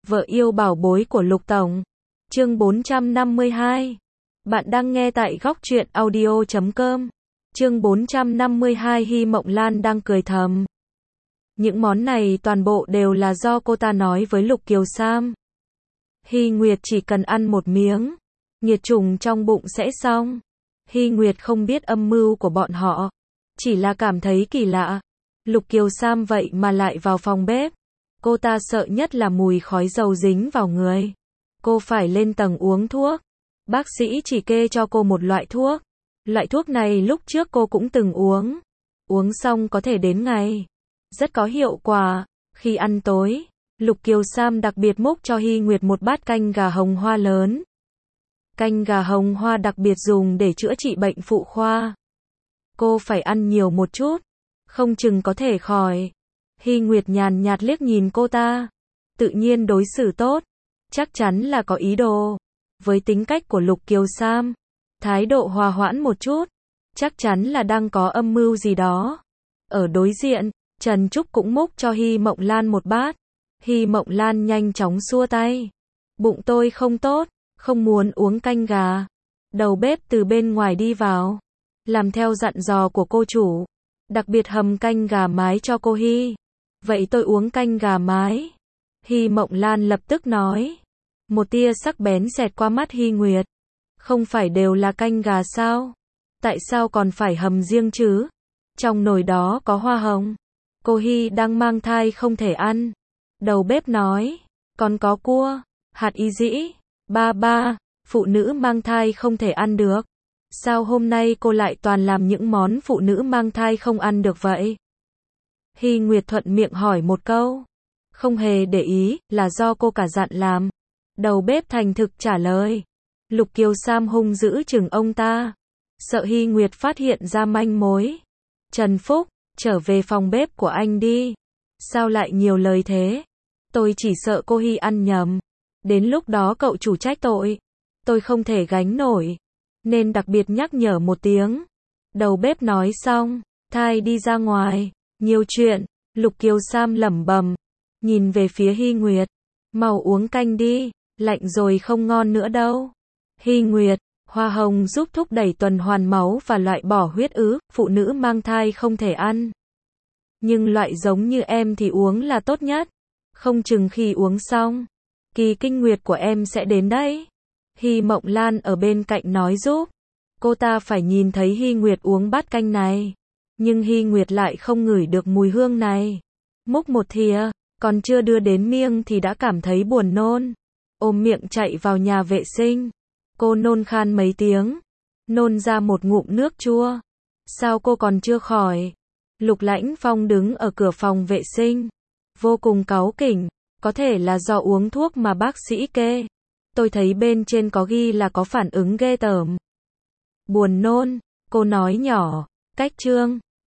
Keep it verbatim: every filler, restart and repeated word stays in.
Vợ yêu bảo bối của Lục Tổng. Chương bốn trăm năm mươi hai. Bạn đang nghe tại góc truyện audio chấm com. Chương bốn trăm năm mươi hai. Hy Mộng Lan đang cười thầm. Những món này toàn bộ đều là do cô ta nói với Lục Kiều Sam. Hy Nguyệt chỉ cần ăn một miếng, nghiệt trùng trong bụng sẽ xong. Hy Nguyệt không biết âm mưu của bọn họ, chỉ là cảm thấy kỳ lạ. Lục Kiều Sam vậy mà lại vào phòng bếp. Cô ta sợ nhất là mùi khói dầu dính vào người. Cô phải lên tầng uống thuốc. Bác sĩ chỉ kê cho cô một loại thuốc. Loại thuốc này lúc trước cô cũng từng uống. Uống xong có thể đến ngày. Rất có hiệu quả. Khi ăn tối, Lục Kiều Sam đặc biệt múc cho Hy Nguyệt một bát canh gà hồng hoa lớn. Canh gà hồng hoa đặc biệt dùng để chữa trị bệnh phụ khoa. Cô phải ăn nhiều một chút, không chừng có thể khỏi. Hy Nguyệt nhàn nhạt liếc nhìn cô ta. Tự nhiên đối xử tốt, chắc chắn là có ý đồ. Với tính cách của Lục Kiều Sam, thái độ hòa hoãn một chút, chắc chắn là đang có âm mưu gì đó. Ở đối diện, Trần Trúc cũng múc cho Hy Mộng Lan một bát. Hy Mộng Lan nhanh chóng xua tay. Bụng tôi không tốt, không muốn uống canh gà. Đầu bếp từ bên ngoài đi vào, làm theo dặn dò của cô chủ, đặc biệt hầm canh gà mái cho cô Hy. Vậy tôi uống canh gà mái. Hy Mộng Lan lập tức nói. Một tia sắc bén xẹt qua mắt Hy Nguyệt. Không phải đều là canh gà sao? Tại sao còn phải hầm riêng chứ? Trong nồi đó có hoa hồng. Cô Hy đang mang thai không thể ăn. Đầu bếp nói. Còn có cua, hạt ý dĩ. Ba ba, phụ nữ mang thai không thể ăn được. Sao hôm nay cô lại toàn làm những món phụ nữ mang thai không ăn được vậy? Hy Nguyệt thuận miệng hỏi một câu. Không hề để ý, là do cô cả dặn làm. Đầu bếp thành thực trả lời. Lục Kiều Sam hung dữ chừng ông ta. Sợ Hy Nguyệt phát hiện ra manh mối. Trần Phúc, trở về phòng bếp của anh đi. Sao lại nhiều lời thế? Tôi chỉ sợ cô Hy ăn nhầm. Đến lúc đó cậu chủ trách tội. Tôi không thể gánh nổi. Nên đặc biệt nhắc nhở một tiếng. Đầu bếp nói xong, thai đi ra ngoài. Nhiều chuyện, Lục Kiều Sam lẩm bẩm, nhìn về phía Hy Nguyệt. Mau uống canh đi, lạnh rồi không ngon nữa đâu. Hy Nguyệt, hoa hồng giúp thúc đẩy tuần hoàn máu và loại bỏ huyết ứ, phụ nữ mang thai không thể ăn. Nhưng loại giống như em thì uống là tốt nhất. Không chừng khi uống xong, kỳ kinh nguyệt của em sẽ đến đấy. Hy Mộng Lan ở bên cạnh nói giúp. Cô ta phải nhìn thấy Hy Nguyệt uống bát canh này. Nhưng Hy Nguyệt lại không ngửi được mùi hương này. Múc một thìa, còn chưa đưa đến miệng thì đã cảm thấy buồn nôn. Ôm miệng chạy vào nhà vệ sinh. Cô nôn khan mấy tiếng. Nôn ra một ngụm nước chua. Sao cô còn chưa khỏi? Lục Lãnh Phong đứng ở cửa phòng vệ sinh. Vô cùng cáu kỉnh. Có thể là do uống thuốc mà bác sĩ kê. Tôi thấy bên trên có ghi là có phản ứng ghê tởm. Buồn nôn, cô nói nhỏ. Cách chương